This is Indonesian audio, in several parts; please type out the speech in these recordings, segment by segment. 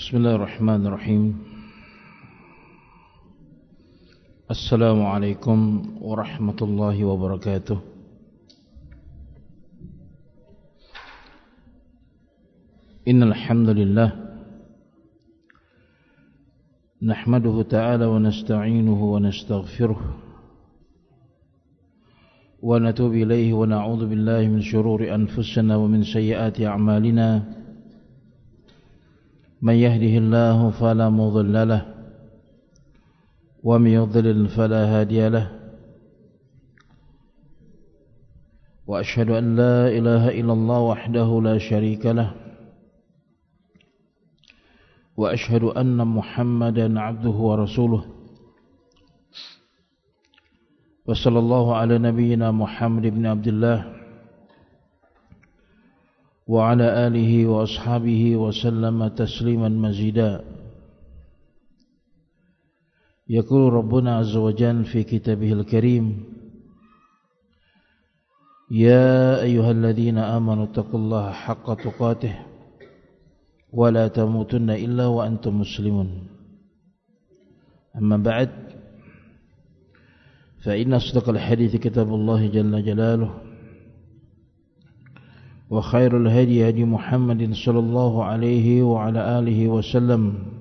Bismillahirrahmanirrahim. Assalamualaikum warahmatullahi wabarakatuh. Innal hamdalillah nahmaduhu ta'ala wa nasta'inuhu wa nastaghfiruh wa natubu ilayhi wa na'udzu billahi min shururi anfusina wa min sayyiati a'malina. من يهده الله فلا مضل له ومن يضلل فلا هادي له وأشهد أن لا إله إلا الله وحده لا شريك له وأشهد أن محمدا عبده ورسوله وصلى الله على نبينا محمد بن عبد الله وعلى آله وأصحابه وسلم تسليما مزيدا. يقول ربنا عز وجل في كتابه الكريم: يا أيها الذين آمنوا اتقوا الله حق تقاته ولا تموتن إلا وأنتم مسلمون. أما بعد، فإن أصدق الحديث كتاب الله جل جلاله، وخير الهدي هدي محمد صلى الله عليه وعلى آله وسلم،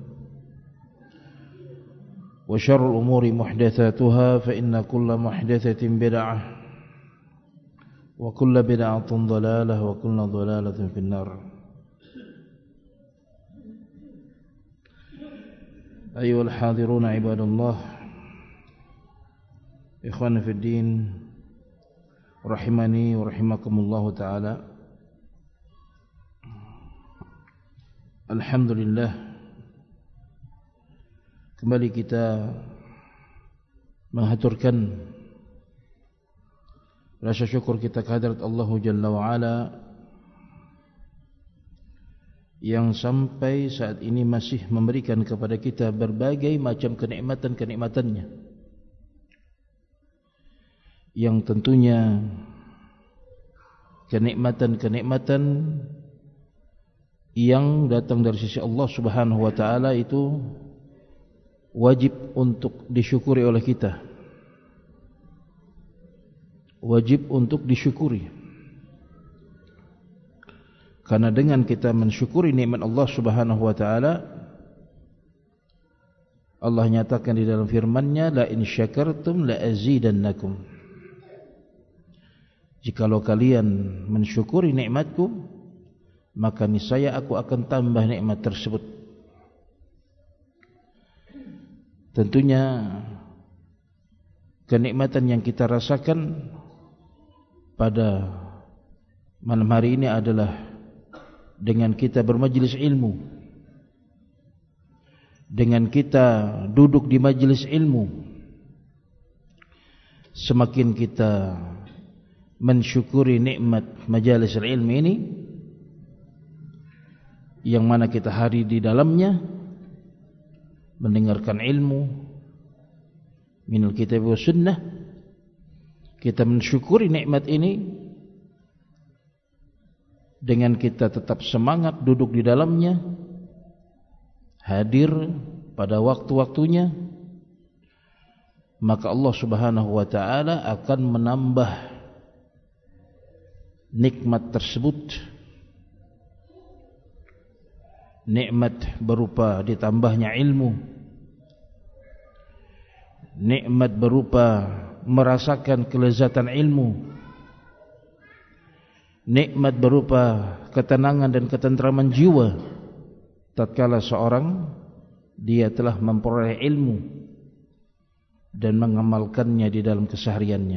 وشر الأمور محدثاتها، فإن كل محدثة بدعة وكل بدعة ضلالة وكل ضلالة في النار. أيها الحاضرون عباد الله، إخواني في الدين، رحمني ورحمكم الله تعالى. Alhamdulillah, kembali kita menghaturkan rasa syukur kita kehadirat Allah Jalla wa'ala yang sampai saat ini masih memberikan kepada kita berbagai macam kenikmatan-kenikmatannya, yang tentunya kenikmatan-kenikmatan yang datang dari sisi Allah Subhanahu wa ta'ala itu wajib untuk disyukuri oleh kita, wajib untuk disyukuri, karena dengan kita mensyukuri nikmat Allah Subhanahu wa ta'ala, Allah nyatakan di dalam firman-Nya, la in syakartum la azidannakum, jikalau kalian mensyukuri nikmatku, maka niscaya aku akan tambah nikmat tersebut. Tentunya kenikmatan yang kita rasakan pada malam hari ini adalah dengan kita bermajlis ilmu, dengan kita duduk di majlis ilmu. Semakin kita mensyukuri nikmat majalis ilmu ini, yang mana kita hadir di dalamnya, mendengarkan ilmu minal kitab wa sunnah, kita mensyukuri nikmat ini dengan kita tetap semangat duduk di dalamnya, hadir pada waktu-waktunya, maka Allah Subhanahu wa ta'ala akan menambah nikmat tersebut. Nikmat berupa ditambahnya ilmu, nikmat berupa merasakan kelezatan ilmu, nikmat berupa ketenangan dan ketentraman jiwa tatkala seorang dia telah memperoleh ilmu dan mengamalkannya di dalam kesehariannya.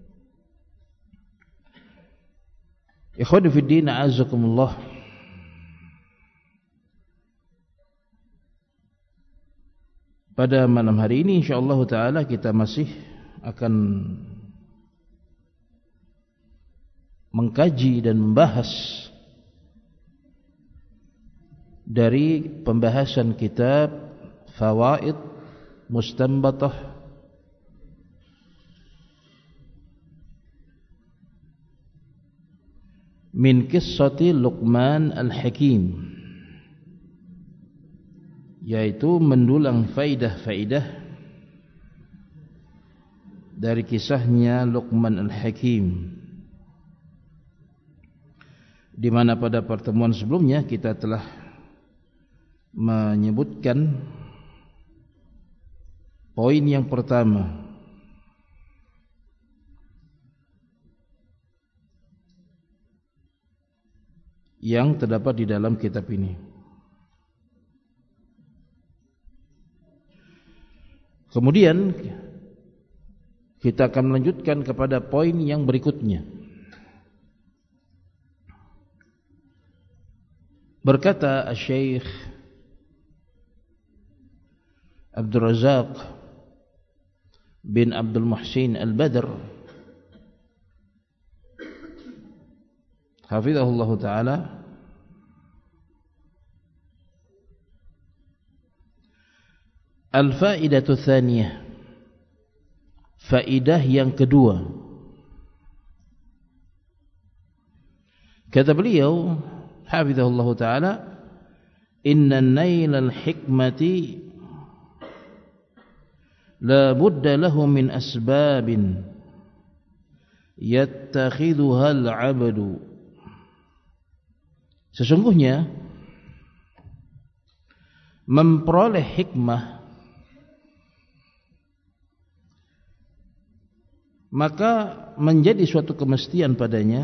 Ikhwani fi din, a'azzakumullah. Pada malam hari ini insyaallah ta'ala kita masih akan mengkaji dan membahas dari pembahasan kitab Fawaid Mustanbatah min Qissati Luqman Al-Hakim, yaitu mendulang faidah-faidah dari kisahnya Luqman Al-Hakim, di mana pada pertemuan sebelumnya kita telah menyebutkan poin yang pertama yang terdapat di dalam kitab ini. Kemudian kita akan melanjutkan kepada poin yang berikutnya. Berkata Syekh Abdul Razak bin Abdul Muhsin Al-Badr hafizahullah ta'ala, al-faidatu tsaniyah, faidah yang kedua. Kata beliau hafizahullah ta'ala, inna nailal hikmati la budda lahu min asbabin yattakhidhuha al-'abdu. Sesungguhnya memperoleh hikmah maka menjadi suatu kemestian padanya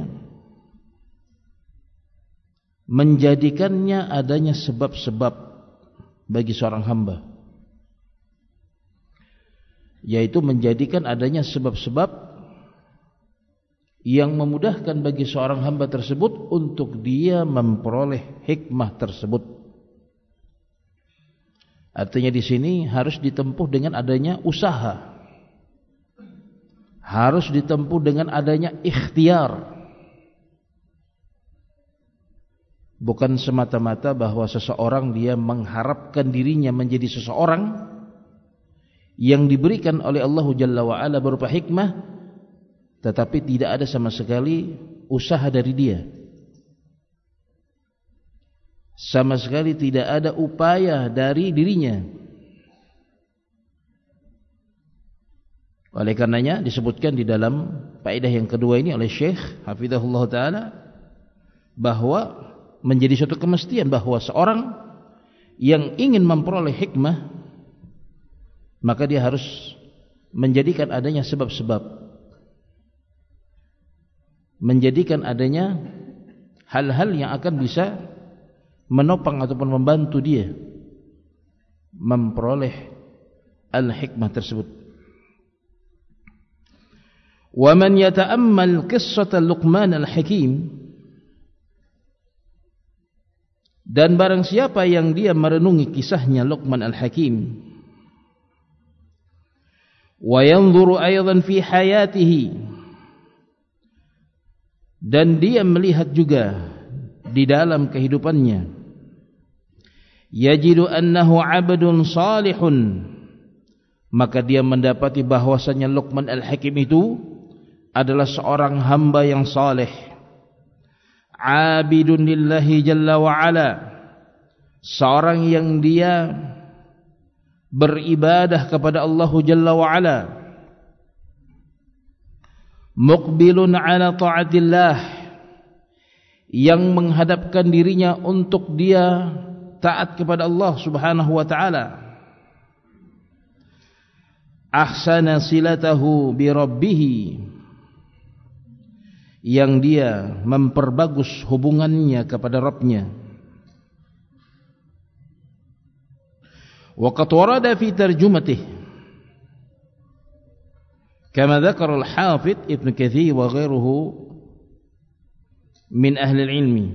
menjadikannya adanya sebab-sebab bagi seorang hamba, yaitu menjadikan adanya sebab-sebab yang memudahkan bagi seorang hamba tersebut untuk dia memperoleh hikmah tersebut. Artinya di sini harus ditempuh dengan adanya usaha, harus ditempuh dengan adanya ikhtiar, bukan semata-mata bahwa seseorang dia mengharapkan dirinya menjadi seseorang yang diberikan oleh Allah Jalla wa'ala berupa hikmah, tetapi tidak ada sama sekali usaha dari dia, sama sekali tidak ada upaya dari dirinya. Oleh karenanya disebutkan di dalam faedah yang kedua ini oleh Syekh hafizahullah ta'ala bahwa menjadi suatu kemestian bahwa seorang yang ingin memperoleh hikmah maka dia harus menjadikan adanya sebab-sebab, menjadikan adanya hal-hal yang akan bisa menopang ataupun membantu dia memperoleh al-hikmah tersebut. Wa man yata'ammal qissata Luqman al-Hakim, dan barang siapa yang dia merenungi kisahnya Luqman al-Hakim, wa yanzuru aidan fi hayatihi, dan dia melihat juga di dalam kehidupannya, yajidu annahu 'abdun salihun, maka dia mendapati bahwasanya Luqman al-Hakim itu adalah seorang hamba yang saleh, 'abidun lillahi jalla wa ala, seorang yang dia beribadah kepada Allah Jalla wa ala, muqbilun ala ta'atillah, yang menghadapkan dirinya untuk dia taat kepada Allah Subhanahu wa ta'ala, ahsana silatahu bi rabbih, yang dia memperbagus hubungannya kepada Rabbnya. Wa qad warada fi tarjumatih kama dzakara al-Hafidz Ibnu Katsir wa ghairuhu min ahli al-ilmi.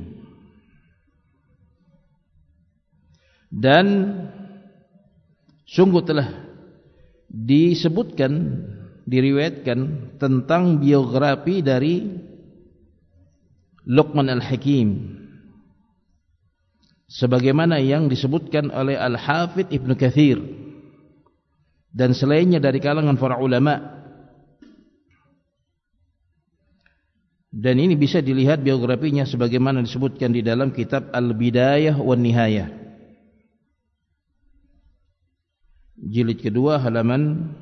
Dan sungguh telah disebutkan, diriwayatkan tentang biografi dari Luqman al-Hakim sebagaimana yang disebutkan oleh Al-Hafidz Ibnu Katsir dan selainnya dari kalangan para ulama. Dan ini bisa dilihat biografinya sebagaimana disebutkan di dalam kitab Al-Bidayah wan Nihayah. jilid kedua halaman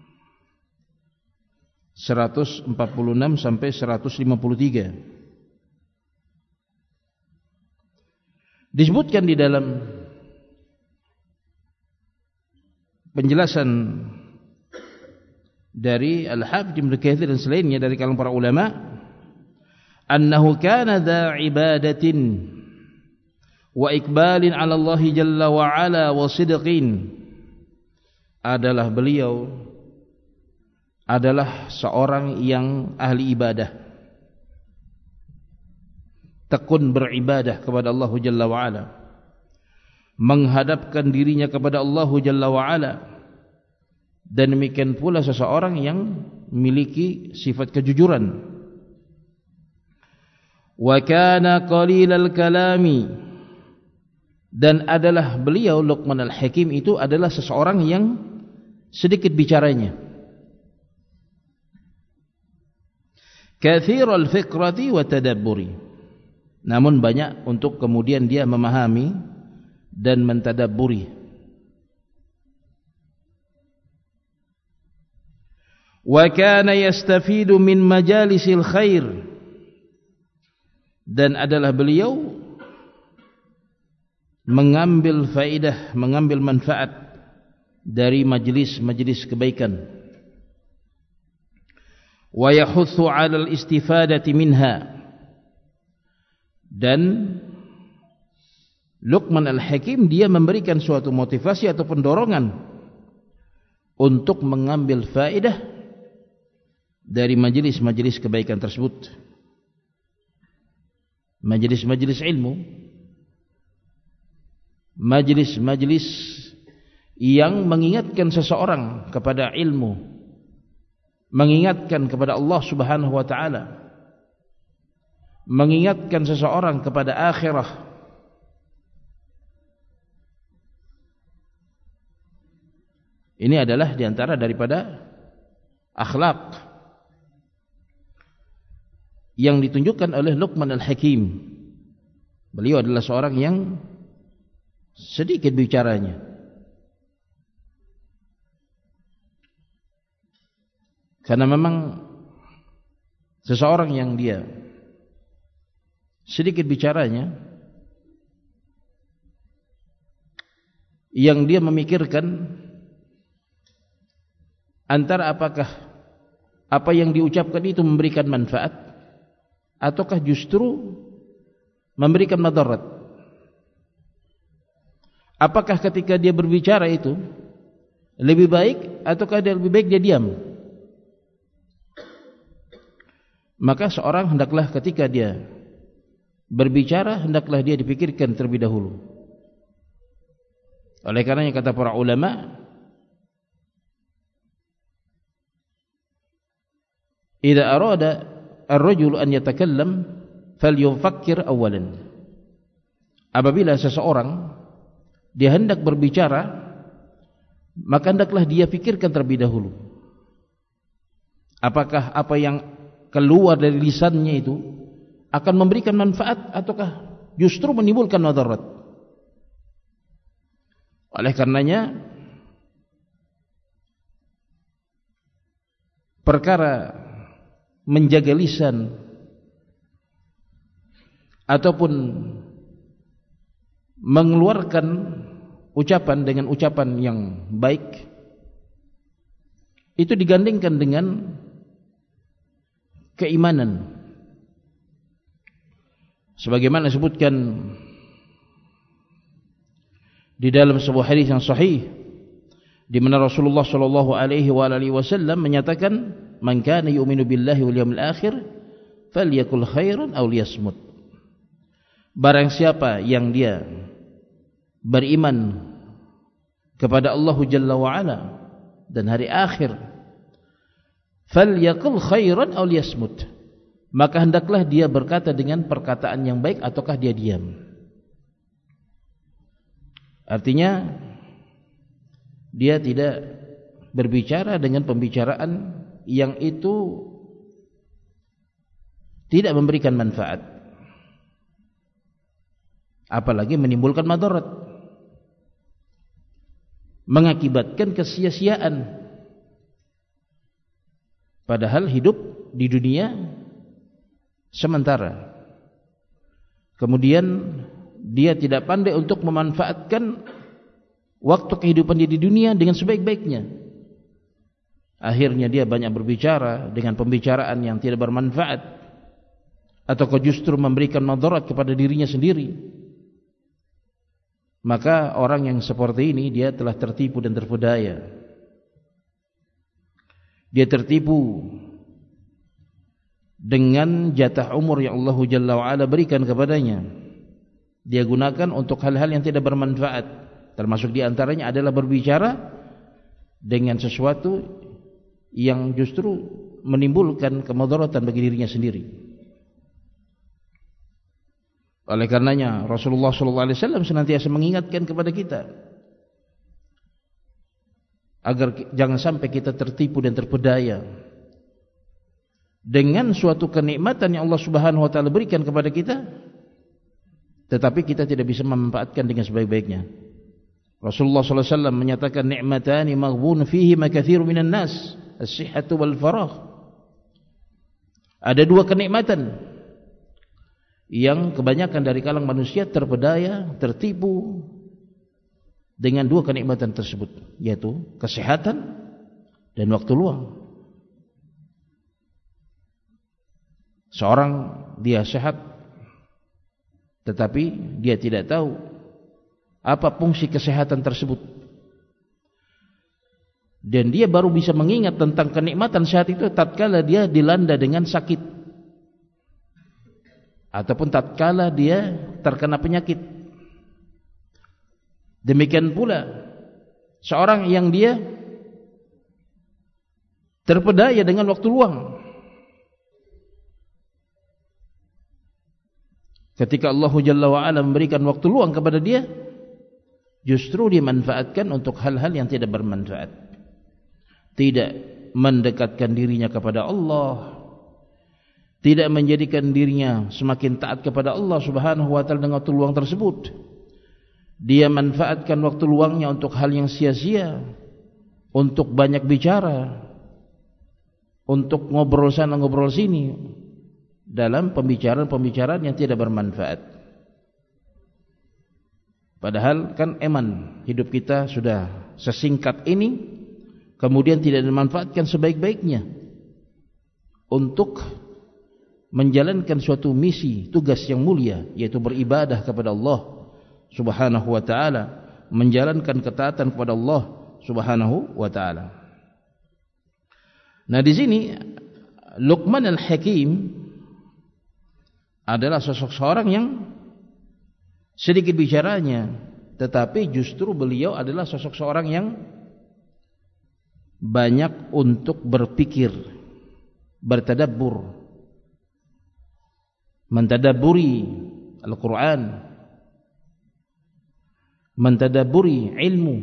146 sampai 153. Disebutkan di dalam penjelasan dari Al-Hafidz Ibnu Katsir dan selainnya dari kalangan para ulama, annahu kana dha ibadatin wa ikbalin 'ala Allah jalla wa 'ala wa sidqin, adalah beliau adalah seorang yang ahli ibadah, tekun beribadah kepada Allah Jalla wa'ala, menghadapkan dirinya kepada Allah Jalla wa'ala, dan demikian pula seseorang yang memiliki sifat kejujuran. Wa kana qalilal kalami, dan adalah beliau Luqman al-Hakim itu adalah seseorang yang sedikit bicaranya, kathiral fikrati wa tadabburi, namun banyak untuk kemudian dia memahami dan mentadabburi. Wa kana yastafidu min majalisil khair, dan adalah beliau mengambil faedah, mengambil manfaat dari majlis-majlis kebaikan. Wa yahutsu 'alal istifadati minha, dan Luqman al-Hakim dia memberikan suatu motivasi atau pendorongan untuk mengambil faedah dari majlis-majlis kebaikan tersebut, majlis-majlis ilmu, majlis-majlis yang mengingatkan seseorang kepada ilmu, mengingatkan kepada Allah Subhanahu wa taala, mengingatkan seseorang kepada akhirah. Ini adalah diantara daripada akhlak yang ditunjukkan oleh Luqman al-Hakim. Beliau adalah seorang yang sedikit bicaranya, karena memang seseorang yang dia sedikit bicaranya, yang dia memikirkan antara apakah apa yang diucapkan itu memberikan manfaat ataukah justru memberikan madarat. Apakah ketika dia berbicara itu lebih baik ataukah dia lebih baik dia diam? Maka seorang hendaklah ketika dia berbicara, hendaklah dia dipikirkan terlebih dahulu. Oleh karenanya kata para ulama, idza arada ar-rajul an yatakallam falyufakkir awalan. Apabila seseorang dia hendak berbicara, maka hendaklah dia pikirkan terlebih dahulu, apakah apa yang keluar dari lisannya itu akan memberikan manfaat ataukah justru menimbulkan madarat. Oleh karenanya perkara menjaga lisan ataupun mengeluarkan ucapan dengan ucapan yang baik itu digandingkan dengan keimanan, sebagaimana disebutkan di dalam sebuah hadis yang sahih, di mana Rasulullah sallallahu alaihi wasallam menyatakan, "Man kana yu'minu billahi wal yawmil akhir falyakul khairan aw liyasmut." Barang siapa yang dia beriman kepada Allah Jalla wa Ala dan hari akhir, falyakul khairan aw liyasmut, maka hendaklah dia berkata dengan perkataan yang baik ataukah dia diam. Artinya dia tidak berbicara dengan pembicaraan yang itu tidak memberikan manfaat, apalagi menimbulkan madarat. mengakibatkan kesia-siaan. Padahal hidup di dunia sementara. Kemudian dia tidak pandai untuk memanfaatkan waktu kehidupan dia di dunia dengan sebaik-baiknya. Akhirnya dia banyak berbicara dengan pembicaraan yang tidak bermanfaat, atau justru memberikan madarat kepada dirinya sendiri. Maka orang yang seperti ini dia telah tertipu dan terpedaya. Dia tertipu dengan jatah umur yang Allah Jalla wa'ala berikan kepadanya. Dia gunakan untuk hal-hal yang tidak bermanfaat. Termasuk diantaranya adalah berbicara dengan sesuatu yang justru menimbulkan kemudaratan bagi dirinya sendiri. Oleh karenanya Rasulullah SAW senantiasa mengingatkan kepada kita agar jangan sampai kita tertipu dan terpedaya dengan suatu kenikmatan yang Allah Subhanahu wa taala berikan kepada kita, tetapi kita tidak bisa memanfaatkan dengan sebaik-baiknya. Rasulullah SAW menyatakan, ni'matani maghbun fihi ma katsirun minan nas, as-sihhatu wal faragh. Ada dua kenikmatan yang kebanyakan dari kalangan manusia terpedaya, tertipu dengan dua kenikmatan tersebut, yaitu kesehatan dan waktu luang. Seorang dia sehat, tetapi dia tidak tahu apa fungsi kesehatan tersebut, dan dia baru bisa mengingat tentang kenikmatan sehat itu tatkala dia dilanda dengan sakit, ataupun tatkala dia terkena penyakit. Demikian pula seorang yang dia terpedaya dengan waktu luang, ketika Allah Jalla wa'ala memberikan waktu luang kepada dia, justru dimanfaatkan untuk hal-hal yang tidak bermanfaat, tidak mendekatkan dirinya kepada Allah, tidak menjadikan dirinya semakin taat kepada Allah Subhanahu wa taala dengan waktu luang tersebut. Dia manfaatkan waktu luangnya untuk hal yang sia-sia, untuk banyak bicara, untuk ngobrol sana ngobrol sini, dalam pembicaraan-pembicaraan yang tidak bermanfaat. Padahal kan eman hidup kita sudah sesingkat ini, kemudian tidak dimanfaatkan sebaik-baiknya untuk menjalankan suatu misi, tugas yang mulia, yaitu beribadah kepada Allah Subhanahu wa ta'ala, menjalankan ketaatan kepada Allah Subhanahu wa ta'ala. Nah, di sini Luqman al-Hakim adalah sosok seorang yang sedikit bicaranya, tetapi justru beliau adalah sosok seorang yang banyak untuk berpikir, bertadabbur, mentadabburi Al-Quran, mentadabburi ilmu,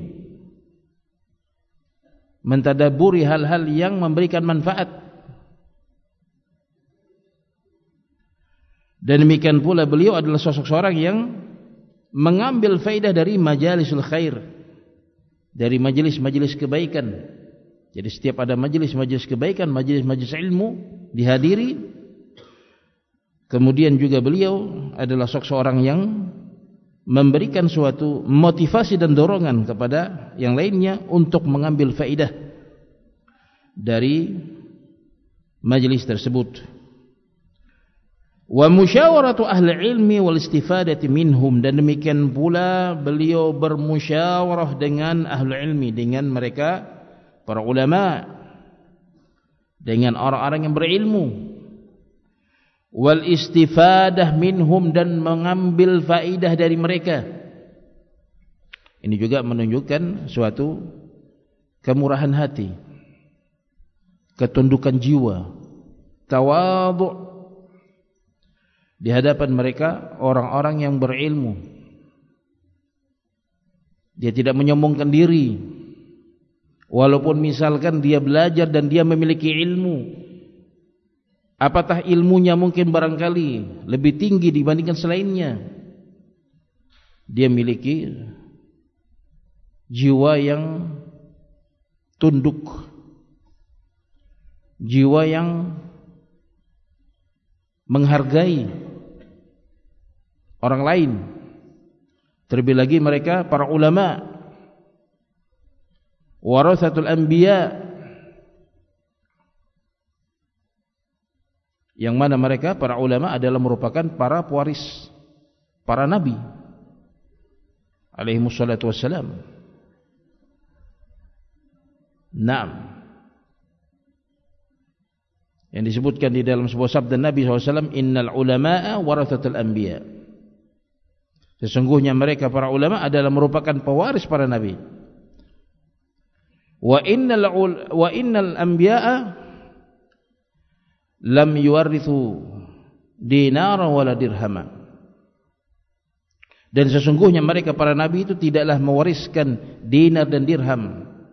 mentadabburi hal-hal yang memberikan manfaat. Dan demikian pula beliau adalah sosok seorang yang mengambil faedah dari majalisul khair, dari majelis-majelis kebaikan. Jadi setiap ada majelis-majelis kebaikan, majelis-majelis ilmu dihadiri. Kemudian juga beliau adalah sosok seorang yang memberikan suatu motivasi dan dorongan kepada yang lainnya untuk mengambil faedah dari majelis tersebut. Wa musyawaratu ahli ilmi wal istifadati minhum, dan demikian pula beliau bermusyawarah dengan ahli ilmi, dengan mereka para ulama, dengan orang-orang yang berilmu, wal istifadah minhum, dan mengambil faedah dari mereka. Ini juga menunjukkan suatu kemurahan hati, ketundukan jiwa, tawadhu di hadapan mereka orang-orang yang berilmu. Dia tidak menyombongkan diri, walaupun misalkan dia belajar dan dia memiliki ilmu. Apatah ilmunya mungkin barangkali lebih tinggi dibandingkan selainnya, dia miliki jiwa yang tunduk, jiwa yang menghargai orang lain. Terlebih lagi mereka para ulama, warathatul anbiya, yang mana mereka para ulama adalah merupakan para pewaris para nabi alaihi wassalatu wassalam. Naam, yang disebutkan di dalam sebuah sabda Nabi SAW, innal ulama'a warathatul anbiya, sesungguhnya mereka para ulama adalah merupakan pewaris para nabi. Wa innal anbiya'a lam yuwarithu dinara wala dirhama, dan sesungguhnya mereka para nabi itu tidaklah mewariskan dinar dan dirham,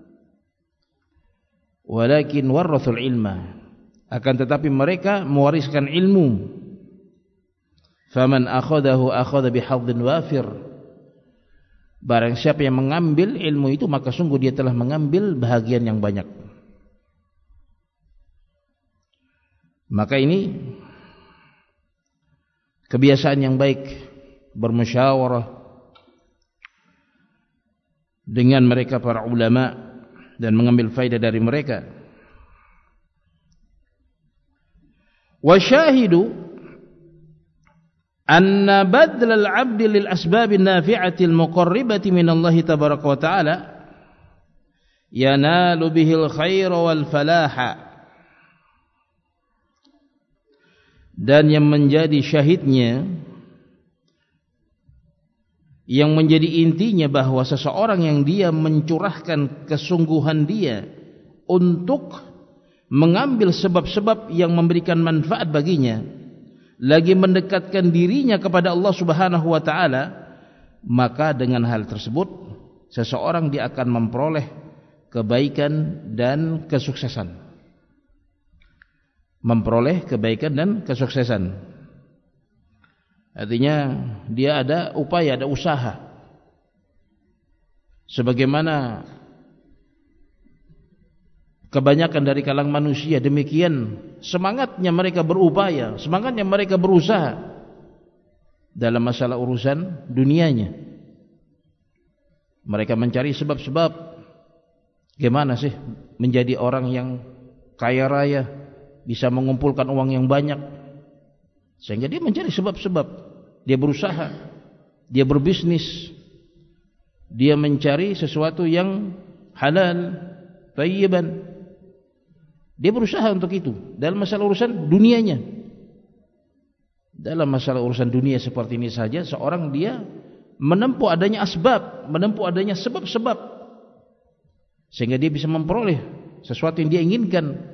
walakin warathul ilma, akan tetapi mereka mewariskan ilmu. Faman akhadahu akhadha bihadhin wafir, barang siapa yang mengambil ilmu itu maka sungguh dia telah mengambil bahagian yang banyak. Maka ini kebiasaan yang baik, bermusyawarah dengan mereka para ulama dan mengambil faedah dari mereka. Wa syahidu anna badl al-'abd lil asbab an-nafi'ati al-muqarribati min Allah tabaraka wa ta'ala yanalu bihi al-khair wal falaha, dan yang menjadi syahidnya, yang menjadi intinya bahwa seseorang yang dia mencurahkan kesungguhan dia untuk mengambil sebab-sebab yang memberikan manfaat baginya, lagi mendekatkan dirinya kepada Allah Subhanahu wa taala, maka dengan hal tersebut seseorang dia akan memperoleh kebaikan dan kesuksesan. Memperoleh kebaikan dan kesuksesan, artinya dia ada upaya, ada usaha. Sebagaimana kebanyakan dari kalangan manusia demikian semangatnya mereka berupaya, semangatnya mereka berusaha dalam masalah urusan dunianya. Mereka mencari sebab-sebab gimana sih menjadi orang yang kaya raya, bisa mengumpulkan uang yang banyak, sehingga dia mencari sebab-sebab. Dia berusaha, dia berbisnis, dia mencari sesuatu yang halal, thayyiban. Dia berusaha untuk itu dalam masalah urusan dunianya. Dalam masalah urusan dunia seperti ini saja, seorang dia menempuh adanya asbab, menempuh adanya sebab-sebab, sehingga dia bisa memperoleh sesuatu yang dia inginkan.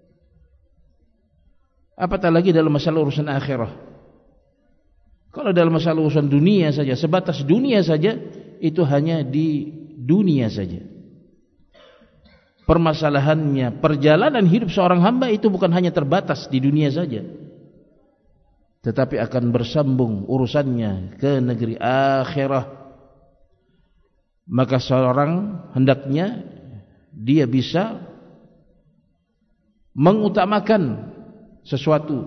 Apatah lagi dalam masalah urusan akhirah. Kalau dalam masalah urusan dunia saja, sebatas dunia saja, itu hanya di dunia saja. Permasalahannya, perjalanan hidup seorang hamba itu bukan hanya terbatas di dunia saja, tetapi akan bersambung urusannya ke negeri akhirah. Maka seorang hendaknya dia bisa mengutamakan sesuatu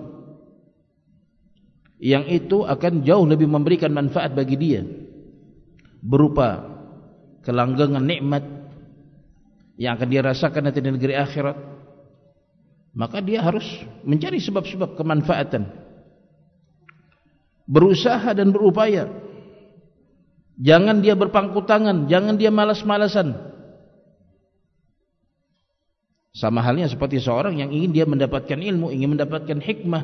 yang itu akan jauh lebih memberikan manfaat bagi dia, berupa kelanggengan nikmat yang akan dia rasakan nanti di negeri akhirat. Maka dia harus mencari sebab-sebab kemanfaatan, berusaha dan berupaya. Jangan dia berpangku tangan, jangan dia malas-malasan. Sama halnya seperti seorang yang ingin dia mendapatkan ilmu, ingin mendapatkan hikmah,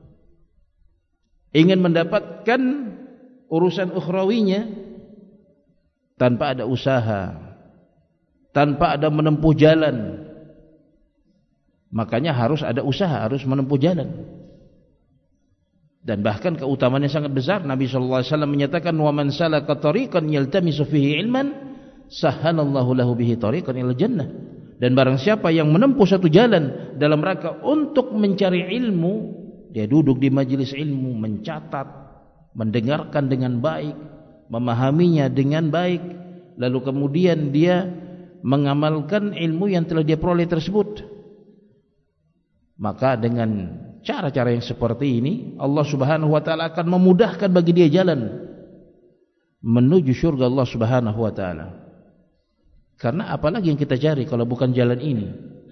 ingin mendapatkan urusan ukhrawinya, tanpa ada usaha, tanpa ada menempuh jalan. Makanya harus ada usaha, harus menempuh jalan. Dan bahkan keutamaannya sangat besar. Nabi SAW menyatakan, wa man salaka tariqan yaltamisu fihi ilman sahhalallahu lahu bihi tariqan ilal jannah. Dan barang siapa yang menempuh satu jalan dalam rangka untuk mencari ilmu, dia duduk di majelis ilmu, mencatat, mendengarkan dengan baik, memahaminya dengan baik, lalu kemudian dia mengamalkan ilmu yang telah dia peroleh tersebut. Maka dengan cara-cara yang seperti ini Allah Subhanahu wa taala akan memudahkan bagi dia jalan menuju surga Allah Subhanahu wa taala. Karena apalagi yang kita cari kalau bukan jalan ini?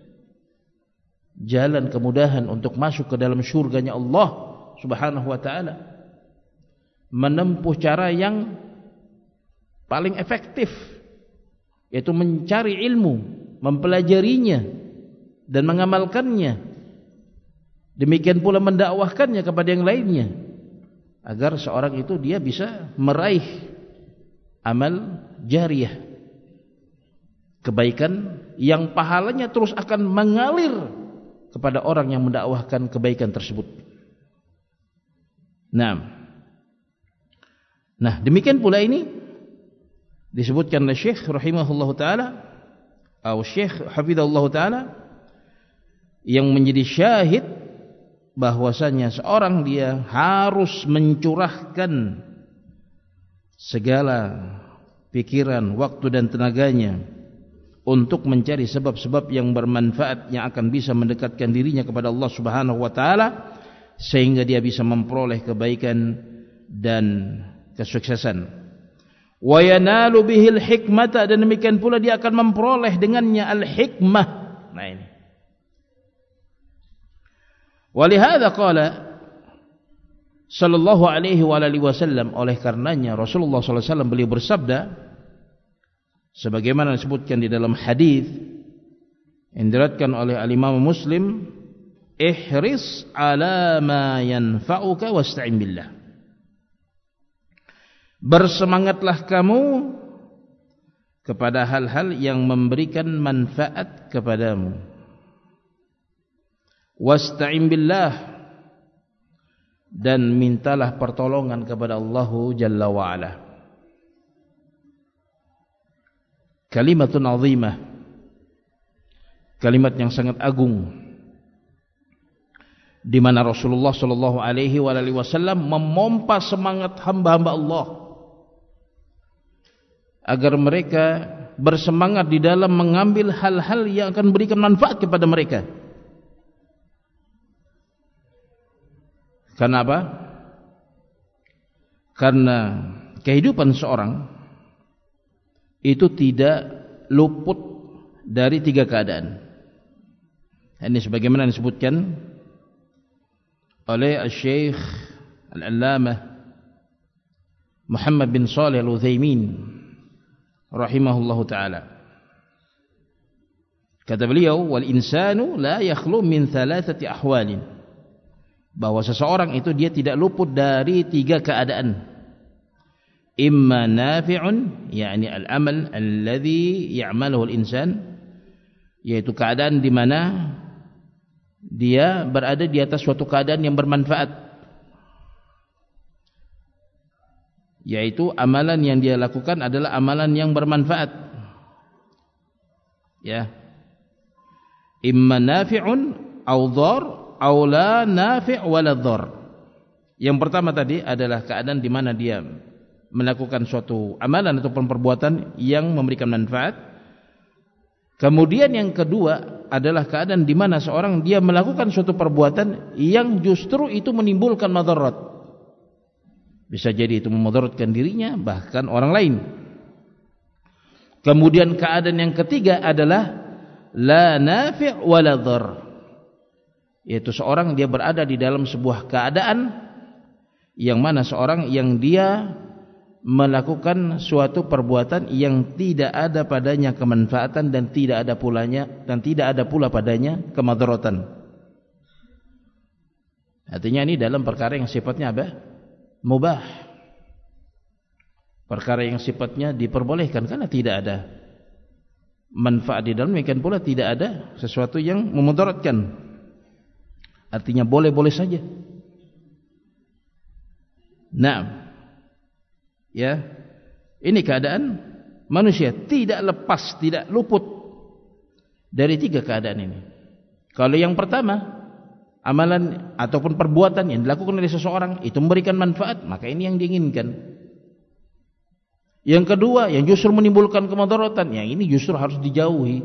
Jalan kemudahan untuk masuk ke dalam surganya Allah Subhanahu wa taala, menempuh cara yang paling efektif, yaitu mencari ilmu, mempelajarinya dan mengamalkannya. Demikian pula mendakwahkannya kepada yang lainnya, agar seorang itu dia bisa meraih amal jariyah, kebaikan yang pahalanya terus akan mengalir kepada orang yang mendakwahkan kebaikan tersebut. Nah, demikian pula ini disebutkan oleh Syekh rahimahullahu taala atau Syekh hafizahullahu taala yang menjadi syahid bahwasanya seorang dia harus mencurahkan segala pikiran, waktu dan tenaganya untuk mencari sebab-sebab yang bermanfaat yang akan bisa mendekatkan dirinya kepada Allah Subhanahu wa taala sehingga dia bisa memperoleh kebaikan dan kesuksesan. Wa yanalu bihil hikmata, dan demikian pula dia akan memperoleh dengannya al-hikmah. Nah ini. Walihada qala sallallahu alaihi wa alihi wasallam, oleh karenanya Rasulullah sallallahu alaihi wasallam beliau bersabda sebagaimana disebutkan di dalam hadis yang diriwayatkan oleh al-Imam Muslim, ihris ala ma yanfa'uka wasta'in billah. Bersemangatlah kamu kepada hal-hal yang memberikan manfaat kepadamu. Wasta'in billah, dan mintalah pertolongan kepada Allah Jalla wa Ala. Kalimatun azimah, kalimat yang sangat agung, di mana Rasulullah sallallahu alaihi wasallam memompa semangat hamba-hamba Allah agar mereka bersemangat di dalam mengambil hal-hal yang akan memberikan manfaat kepada mereka. Karena apa? Karena kehidupan seorang itu tidak luput dari tiga keadaan. Ini sebagaimana disebutkan oleh Syekh Al-Allamah Muhammad bin Shalih Al-Utsaimin rahimahullahu taala. Kata beliau, wal insanu la yakhlu min thalathati ahwalin, bahwa seseorang itu dia tidak luput dari tiga keadaan. Imma nafi'un, yakni al-amal alladhi ya'maluhu al-insan, yaitu keadaan di mana dia berada di atas suatu keadaan yang bermanfaat, yaitu amalan yang dia lakukan adalah amalan yang bermanfaat. Ya, imma nafi'un aw dhar aw la nafi' wala dhar. Yang pertama tadi adalah keadaan di mana dia melakukan suatu amalan atau perbuatan yang memberikan manfaat. Kemudian yang kedua adalah keadaan di mana seorang dia melakukan suatu perbuatan yang justru itu menimbulkan madarat. Bisa jadi itu memudaratkan dirinya, bahkan orang lain. Kemudian keadaan yang ketiga adalah la nafi' wala dhar, yaitu seorang dia berada di dalam sebuah keadaan yang mana seorang yang dia melakukan suatu perbuatan yang tidak ada padanya kemanfaatan dan tidak ada pula padanya kemadaratan. Artinya ini dalam perkara yang sifatnya apa? Mubah. Perkara yang sifatnya diperbolehkan karena tidak ada manfaat di dalam, demikian pula tidak ada sesuatu yang memudaratkan. Artinya boleh-boleh saja. Nah, ya, ini keadaan manusia tidak lepas, tidak luput dari tiga keadaan ini. Kalau yang pertama, amalan ataupun perbuatan yang dilakukan oleh seseorang itu memberikan manfaat, maka ini yang diinginkan. Yang kedua, yang justru menimbulkan kemudaratan, yang ini justru harus dijauhi.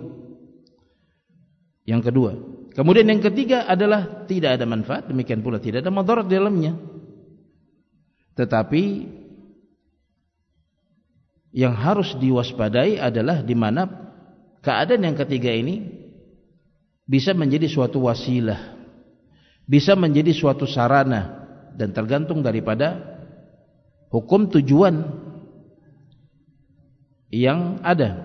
Yang kedua. Kemudian yang ketiga adalah tidak ada manfaat, demikian pula tidak ada mudarat di dalamnya. Tetapi yang harus diwaspadai adalah di mana keadaan yang ketiga ini bisa menjadi suatu wasilah, bisa menjadi suatu sarana, dan tergantung daripada hukum tujuan yang ada.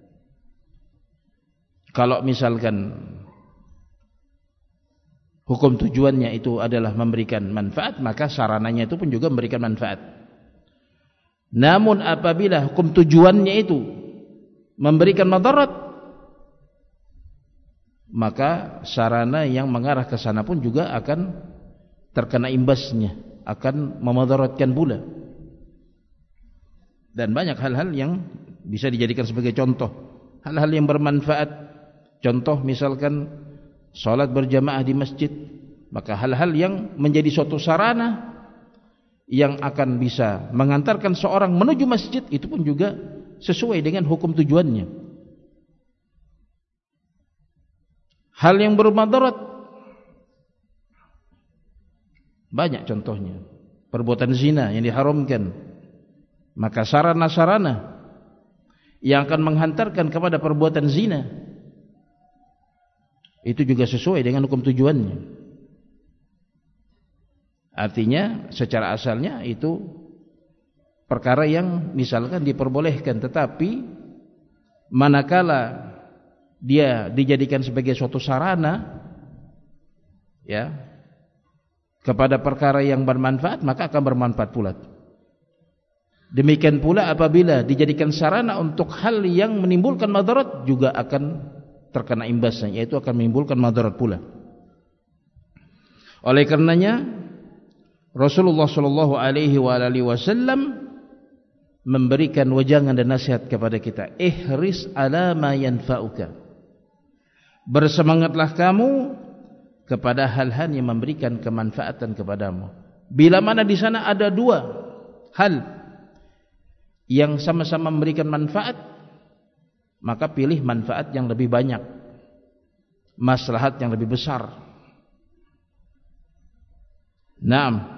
Kalau misalkan hukum tujuannya itu adalah memberikan manfaat, maka sarananya itu pun juga memberikan manfaat. Namun apabila hukum tujuannya itu memberikan madarat, maka sarana yang mengarah ke sana pun juga akan terkena imbasnya, akan memadaratkan pula. Dan banyak hal-hal yang bisa dijadikan sebagai contoh, hal-hal yang bermanfaat. Contoh misalkan salat berjamaah di masjid, maka hal-hal yang menjadi suatu sarana yang akan bisa mengantarkan seorang menuju masjid, itu pun juga sesuai dengan hukum tujuannya. Hal yang bermadarat banyak contohnya. Perbuatan zina yang diharamkan, maka sarana-sarana yang akan menghantarkan kepada perbuatan zina itu juga sesuai dengan hukum tujuannya. Artinya secara asalnya itu perkara yang misalkan diperbolehkan, tetapi manakala dia dijadikan sebagai suatu sarana ya kepada perkara yang bermanfaat, maka akan bermanfaat pula. Demikian pula apabila dijadikan sarana untuk hal yang menimbulkan madarat, juga akan terkena imbasnya, yaitu akan menimbulkan madarat pula. Oleh karenanya Rasulullah sallallahu alaihi wasallam memberikan wejangan dan nasihat kepada kita, ihris ala ma yanfa'uka, bersemangatlah kamu kepada hal-hal yang memberikan kemanfaatan kepadamu. Bila mana di sana ada dua hal yang sama-sama memberikan manfaat, maka pilih manfaat yang lebih banyak, maslahat yang lebih besar. Naam,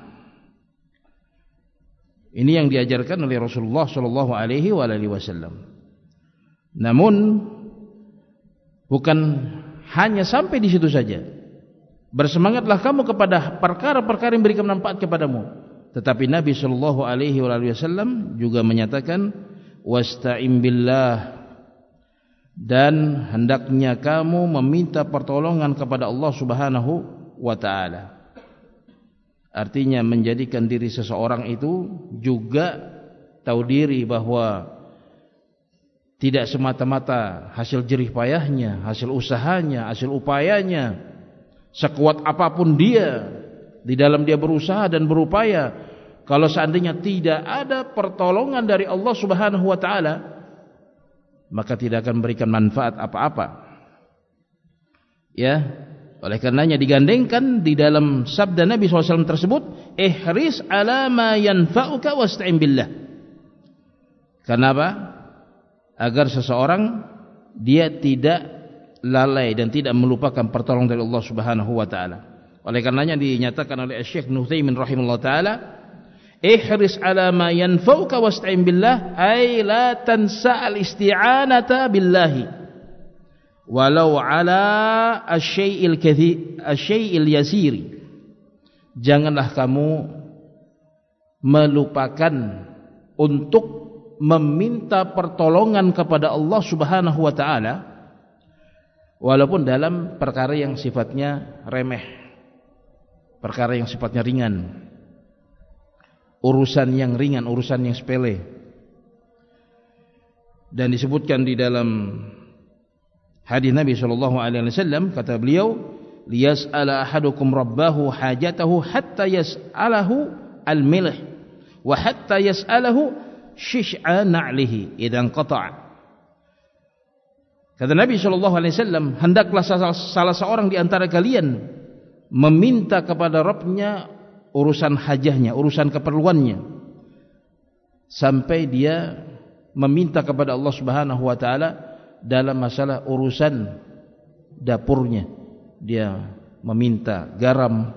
ini yang diajarkan oleh Rasulullah sallallahu alaihi wasallam. Namun bukan hanya sampai di situ saja. Bersemangatlah kamu kepada perkara-perkara yang memberikan manfaat kepadamu. Tetapi Nabi sallallahu alaihi wasallam juga menyatakan, wasta'in billah, dan hendaknya kamu meminta pertolongan kepada Allah Subhanahu wa taala. Artinya menjadikan diri seseorang itu juga tahu diri bahwa tidak semata-mata hasil jerih payahnya, hasil usahanya, hasil upayanya, sekuat apapun dia di dalam dia berusaha dan berupaya, kalau seandainya tidak ada pertolongan dari Allah Subhanahu wa taala, maka tidak akan memberikan manfaat apa-apa. Ya, oleh karenanya digandengkan di dalam sabda Nabi SAW tersebut, ihris ala ma yanfa'uka wasta'in billah. Kenapa? Agar seseorang dia tidak lalai dan tidak melupakan pertolongan dari Allah Subhanahu wa taala. Oleh karenanya dinyatakan oleh Syekh Ibnu Utsaimin rahimahullah taala, ihris ala ma yanfa'uka wasta'in billah, ay la tansa al-isti'anata billahi walau ala asy-syai'il katsir asy-syai'il yasir. Janganlah kamu melupakan untuk meminta pertolongan kepada Allah Subhanahu wa taala walaupun dalam perkara yang sifatnya remeh, perkara yang sifatnya ringan, urusan yang ringan, urusan yang sepele. Dan disebutkan di dalam hadis Nabi sallallahu alaihi wasallam, kata beliau, liyas'ala ahadukum rabbahu hajatahu hatta yas'alahu al-milh wa hatta yas'alahu shish'a na'lihi idzan qata'. Kata Nabi sallallahu alaihi wasallam, hendaklah salah seorang di antara kalian meminta kepada Rabbnya urusan hajahnya, urusan keperluannya, sampai dia meminta kepada Allah Subhanahu wa taala dalam masalah urusan dapurnya. Dia meminta garam,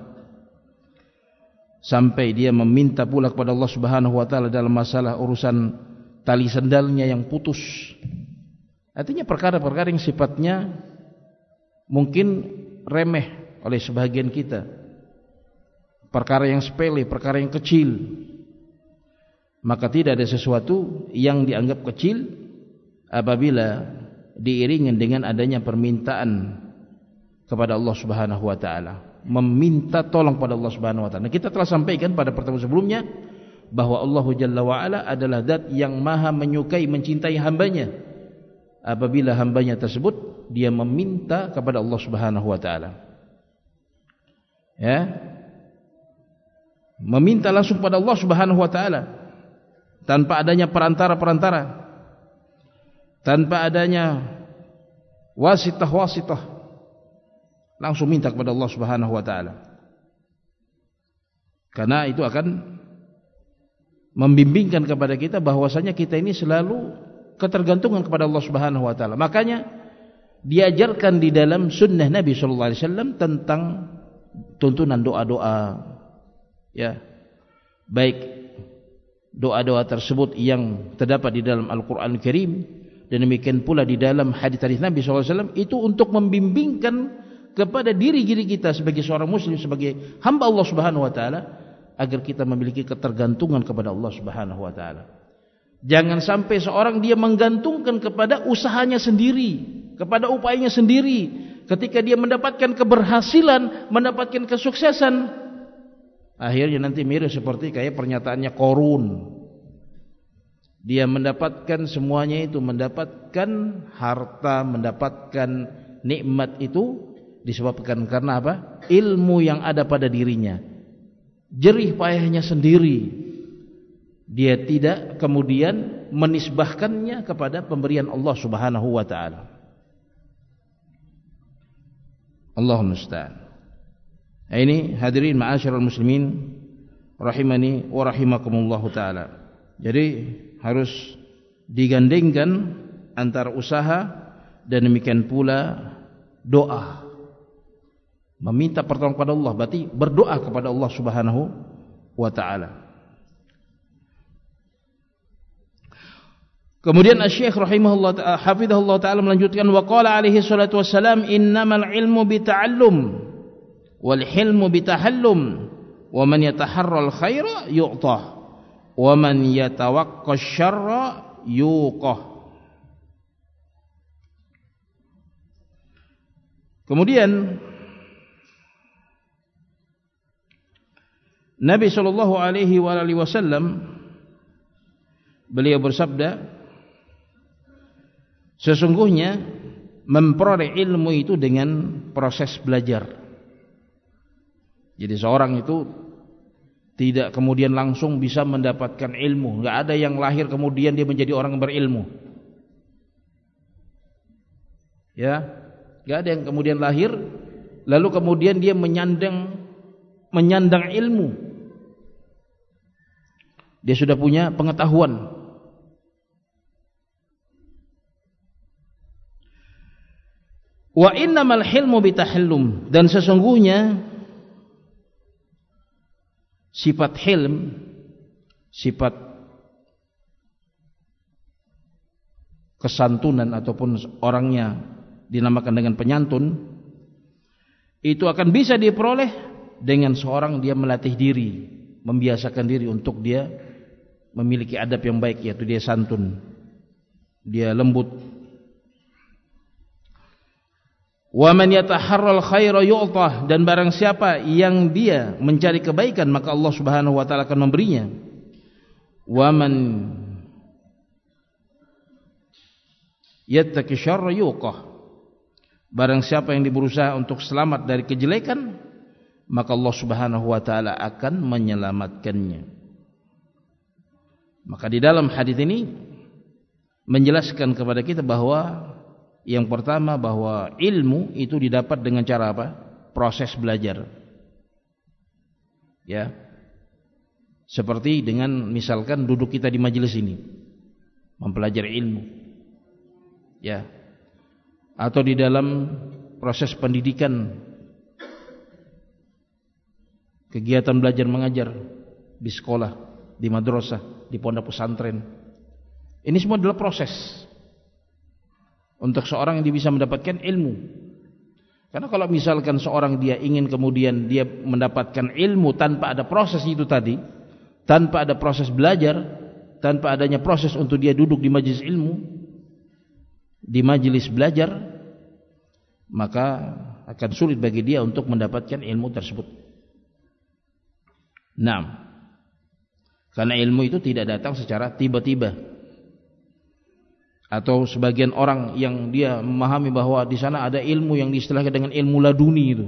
sampai dia meminta pula kepada Allah Subhanahu wa taala dalam masalah urusan tali sandalnya yang putus. Artinya perkara-perkara yang sifatnya mungkin remeh oleh sebagian kita, perkara yang sepele, perkara yang kecil, maka tidak ada sesuatu yang dianggap kecil apabila diiringi dengan adanya permintaan kepada Allah Subhanahu wa taala, meminta tolong pada Allah Subhanahu wa taala. Kita telah sampaikan pada pertemuan sebelumnya bahwa Allah Jalla wa Ala adalah zat yang maha menyukai, mencintai hambanya apabila hambanya tersebut dia meminta kepada Allah Subhanahu wa taala. Ya. Meminta langsung pada Allah Subhanahu wa taala tanpa adanya perantara-perantara, tanpa adanya wasitah-wasitah, langsung minta kepada Allah Subhanahu wa taala. Karena itu akan membimbingkan kepada kita bahwasanya kita ini selalu ketergantungan kepada Allah Subhanahu wa taala. Makanya diajarkan di dalam sunnah Nabi sallallahu alaihi wasallam tentang tuntunan doa-doa, ya. Baik doa-doa tersebut yang terdapat di dalam Al-Qur'an Al-Karim dan demikian pula di dalam hadis-hadis Nabi sallallahu alaihi wasallam, itu untuk membimbingkan kepada diri-diri kita sebagai seorang muslim, sebagai hamba Allah Subhanahu wa taala, agar kita memiliki ketergantungan kepada Allah Subhanahu wa taala. Jangan sampai seorang dia menggantungkan kepada usahanya sendiri, kepada upayanya sendiri. Ketika dia mendapatkan keberhasilan, mendapatkan kesuksesan, akhirnya nanti mirip seperti kayak pernyataannya Qarun. Dia mendapatkan semuanya itu, mendapatkan harta, mendapatkan nikmat itu disebabkan karena apa? Ilmu yang ada pada dirinya, jerih payahnya sendiri. Dia tidak kemudian menisbahkannya kepada pemberian Allah Subhanahu wa taala. Allahumma musta'an. Ini hadirin ma'asyiral muslimin rahimani wa rahimakumullahu taala. Jadi harus digandengkan antara usaha dan demikian pula doa. Meminta pertolongan kepada Allah berarti berdoa kepada Allah Subhanahu wa taala. Kemudian Asy-Syaikh rahimahullah hafizahullah taala melanjutkan, wa qala alaihi salatu wassalam, innamal ilmu bita'allum wal hilmu bitahallum wa man yataharral khaira yu'tah wa man yatawaqqash syarra yuqah. Kemudian Nabi sallallahu alaihi wasallam beliau bersabda, sesungguhnya memperoleh ilmu itu dengan proses belajar. Jadi seorang itu tidak kemudian langsung bisa mendapatkan ilmu. Enggak ada yang lahir kemudian dia menjadi orang berilmu. Ya, enggak ada yang kemudian lahir lalu kemudian dia menyandang ilmu. Dia sudah punya pengetahuan. Wa innamal hilmu bitahallum, dan sesungguhnya sifat hilm, sifat kesantunan ataupun orangnya dinamakan dengan penyantun, itu akan bisa diperoleh dengan seorang dia melatih diri, membiasakan diri untuk dia memiliki adab yang baik, yaitu dia santun, dia lembut. Wa man yataharral khaira yu'tah, dan barang siapa yang dia mencari kebaikan maka Allah Subhanahu wa taala akan memberinya. Wa man yattaqi syarra yuqah, barang siapa yang berusaha untuk selamat dari kejelekan maka Allah Subhanahu wa taala akan menyelamatkannya. Maka di dalam hadis ini menjelaskan kepada kita bahwa yang pertama, bahwa ilmu itu didapat dengan cara apa? Proses belajar. Ya. Seperti dengan misalkan duduk kita di majelis ini. mempelajari ilmu, ya, atau di dalam proses pendidikan, kegiatan belajar mengajar di sekolah, di madrasah, di pondok pesantren. Ini semua adalah proses untuk seorang yang bisa mendapatkan ilmu. Karena kalau misalkan seorang dia ingin kemudian dia mendapatkan ilmu tanpa ada proses itu tadi, tanpa ada proses belajar, tanpa adanya proses untuk dia duduk di majelis ilmu, di majelis belajar, maka akan sulit bagi dia untuk mendapatkan ilmu tersebut. Nah, karena ilmu itu tidak datang secara tiba-tiba. Atau sebagian orang yang dia memahami bahwa di sana ada ilmu yang diistilahkan dengan ilmu laduni itu,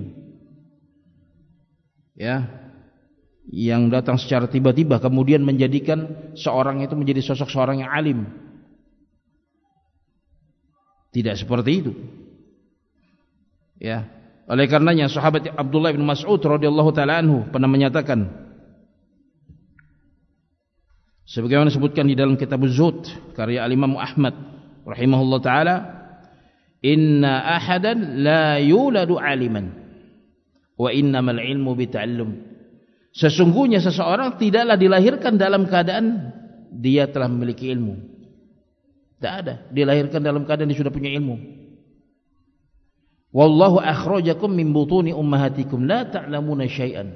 ya, yang datang secara tiba-tiba kemudian menjadikan seorang itu menjadi sosok seorang yang alim. Tidak seperti itu, ya. Oleh karenanya sahabat Abdullah bin Mas'ud radhiyallahu taala anhu pernah menyatakan, sebagaimana disebutkan di dalam kitab Az-Zuhd karya Al-Imam Ahmad rahimahullah taala, inna ahadan la yuladu aliman wa innamal ilmu bita'allum. Sesungguhnya seseorang tidaklah dilahirkan dalam keadaan dia telah memiliki ilmu. Tidak ada, dilahirkan dalam keadaan dia sudah punya ilmu. Wallahu akhrajakum min butuni ummahatikum la ta'lamuna syai'an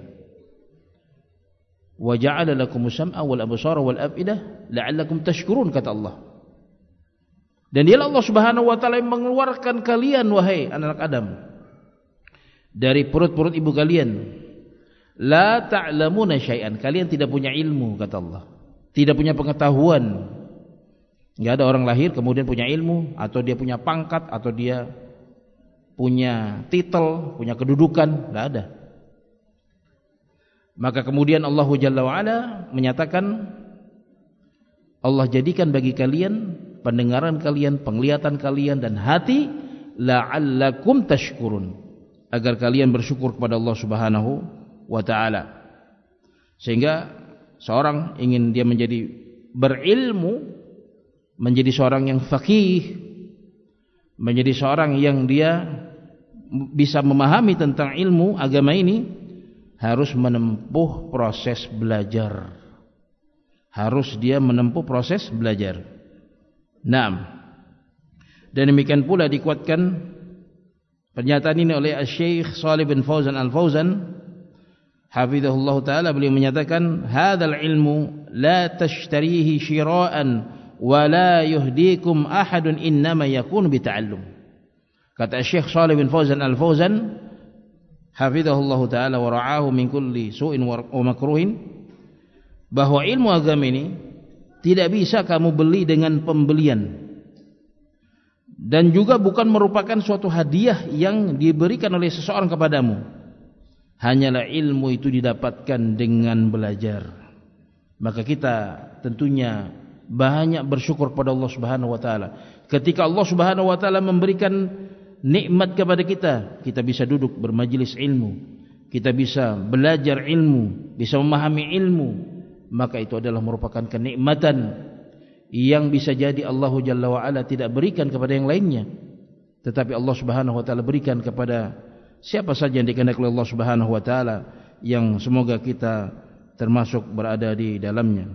wa ja'ala lakumus sam'a wal absara wal af'idah la'allakum tashkurun, kata Allah. Dan dialah Allah Subhanahu wa taala yang mengeluarkan kalian wahai anak Adam dari perut-perut ibu kalian. La ta'lamuna syai'an, kalian tidak punya ilmu, kata Allah. Tidak punya pengetahuan. Enggak ada orang lahir kemudian punya ilmu, atau dia punya pangkat, atau dia punya titel, punya kedudukan, enggak ada. Maka kemudian Allah Jalla wa Ala menyatakan, Allah jadikan bagi kalian pendengaran kalian, penglihatan kalian dan hati, la'allakum tashkurun, agar kalian bersyukur kepada Allah Subhanahu wa taala. Sehingga seorang ingin dia menjadi berilmu, menjadi seorang yang faqih, menjadi seorang yang dia bisa memahami tentang ilmu agama ini, harus menempuh proses belajar. Harus dia menempuh proses belajar. Naam. Dan demikian pula dikuatkan pernyataan ini oleh Syekh Shalih bin Fauzan Al-Fauzan hafizahullah taala. Beliau menyatakan, hadzal ilmu la tashtarihi shira'an wa la yuhdikum ahadun innama yakunu bita'allum. Kata Syekh Shalih bin Fauzan Al-Fauzan hafizahullah taala wa ra'ahu min kulli su'in wa makruhin, bahwa ilmu agama ini tidak bisa kamu beli dengan pembelian, dan juga bukan merupakan suatu hadiah yang diberikan oleh seseorang kepadamu. Hanyalah ilmu itu didapatkan dengan belajar. Maka kita tentunya banyak bersyukur pada Allah Subhanahu wa taala. Ketika Allah Subhanahu wa taala memberikan nikmat kepada kita, kita bisa duduk bermajelis ilmu, kita bisa belajar ilmu, bisa memahami ilmu, maka itu adalah merupakan kenikmatan yang bisa jadi Allah Jalla wa Ala tidak berikan kepada yang lainnya, tetapi Allah Subhanahu wa taala berikan kepada siapa saja yang dikehendaki oleh Allah Subhanahu wa taala, yang semoga kita termasuk berada di dalamnya.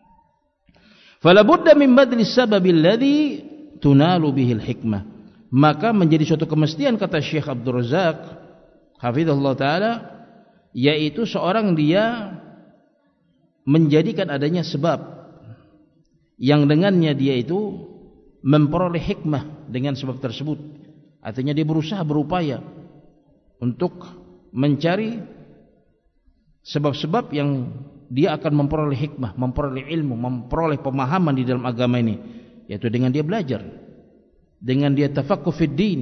Fala budda min badli sababil ladzi tunalu bihil hikmah. Maka menjadi suatu kemestian, kata Syekh Abdul Razak hafizahullah taala, yaitu seorang dia menjadikan adanya sebab yang dengannya dia itu memperoleh hikmah dengan sebab tersebut. Artinya dia berusaha, berupaya untuk mencari sebab-sebab yang dia akan memperoleh hikmah, memperoleh ilmu, memperoleh pemahaman di dalam agama ini, yaitu dengan dia belajar, dengan dia tafaqquh fid din.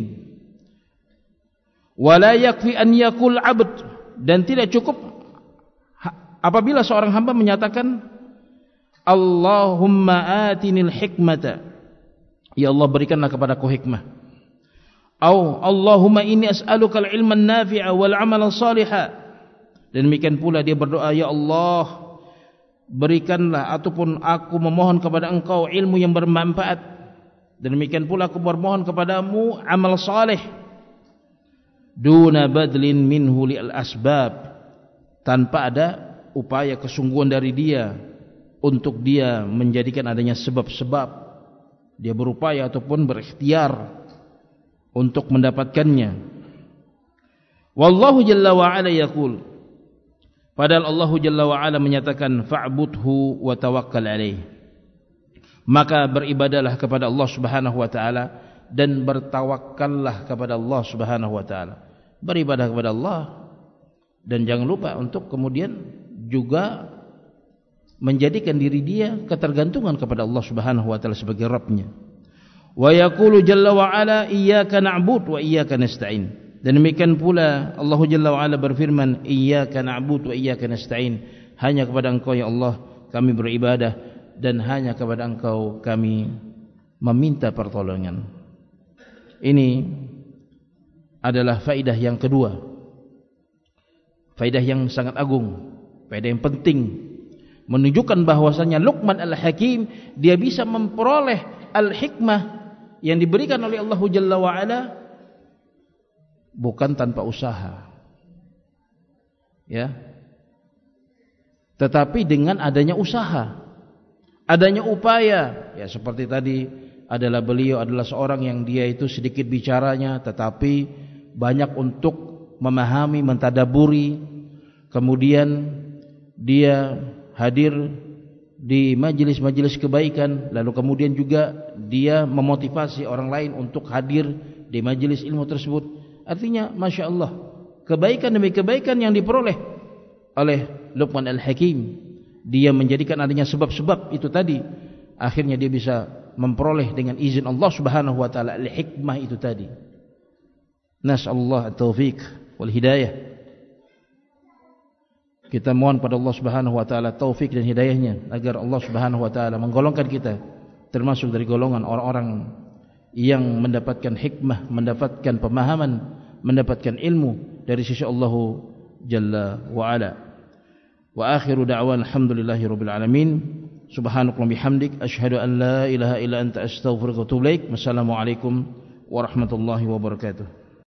Wala yakfi an yaqul 'abd, dan tidak cukup apabila seorang hamba menyatakan Allahumma atinil hikmata, ya Allah berikanlah kepadaku hikmah, atau Allahumma inni as'aluka al-ilman nafi'a wal 'amalan salihah. Dan demikian pula dia berdoa, ya Allah berikanlah ataupun aku memohon kepada engkau ilmu yang bermanfaat, dan demikian pula aku bermohon kepadamu amal saleh duna badlin minhu li'al asbab, tanpa ada upaya kesungguhan dari dia untuk dia menjadikan adanya sebab-sebab, dia berupaya ataupun berikhtiar untuk mendapatkannya. Wallahu jalla wa ala yaqul, padahal Allah jalla wa ala menyatakan fa'budhu wa tawakkal alaih, maka beribadahlah kepada Allah Subhanahu wa taala dan bertawakkallah kepada Allah Subhanahu wa taala. Beribadah kepada Allah dan jangan lupa untuk kemudian juga menjadikan diri dia ketergantungan kepada Allah Subhanahu wa taala sebagai Rabbnya. Wa yaqulu jalla wa ala iyyaka na'budu wa iyyaka nasta'in, dan demikian pula Allah jalla wa ala berfirman iyyaka na'budu wa iyyaka nasta'in, hanya kepada engkau ya Allah kami beribadah dan hanya kepada engkau kami meminta pertolongan. Ini adalah faedah yang kedua, faedah yang sangat agung, faedah yang penting, menunjukkan bahwasanya Luqman al-Hakim dia bisa memperoleh al-hikmah yang diberikan oleh Allah Jalla wa Ala bukan tanpa usaha, ya, tetapi dengan adanya usaha, adanya upaya. Ya, seperti tadi adalah beliau adalah seorang yang dia itu sedikit bicaranya tetapi banyak untuk memahami, mentadaburi, kemudian dia hadir di majelis-majelis kebaikan, lalu kemudian juga dia memotivasi orang lain untuk hadir di majelis ilmu tersebut. Artinya Masya Allah, kebaikan demi kebaikan yang diperoleh oleh Luqman al-Hakim, dia menjadikan adanya sebab-sebab itu tadi, akhirnya dia bisa memperoleh dengan izin Allah Subhanahu wa taala al-hikmah itu tadi. Nas'alullah at-taufiq wal hidayah. Kita mohon pada Allah Subhanahu wa taala taufik dan hidayahnya, agar Allah Subhanahu wa taala menggolongkan kita termasuk dari golongan orang-orang yang mendapatkan hikmah, mendapatkan pemahaman, mendapatkan ilmu dari sisi Allah Jalla wa Ala. Wa akhiru da'wan alhamdulillahi rabbil alamin. Subhanakallahumma bihamdik asyhadu an la ilaha illa anta astaghfiruka wa atubu ilaik. Wassalamualaikum warahmatullahi wabarakatuh.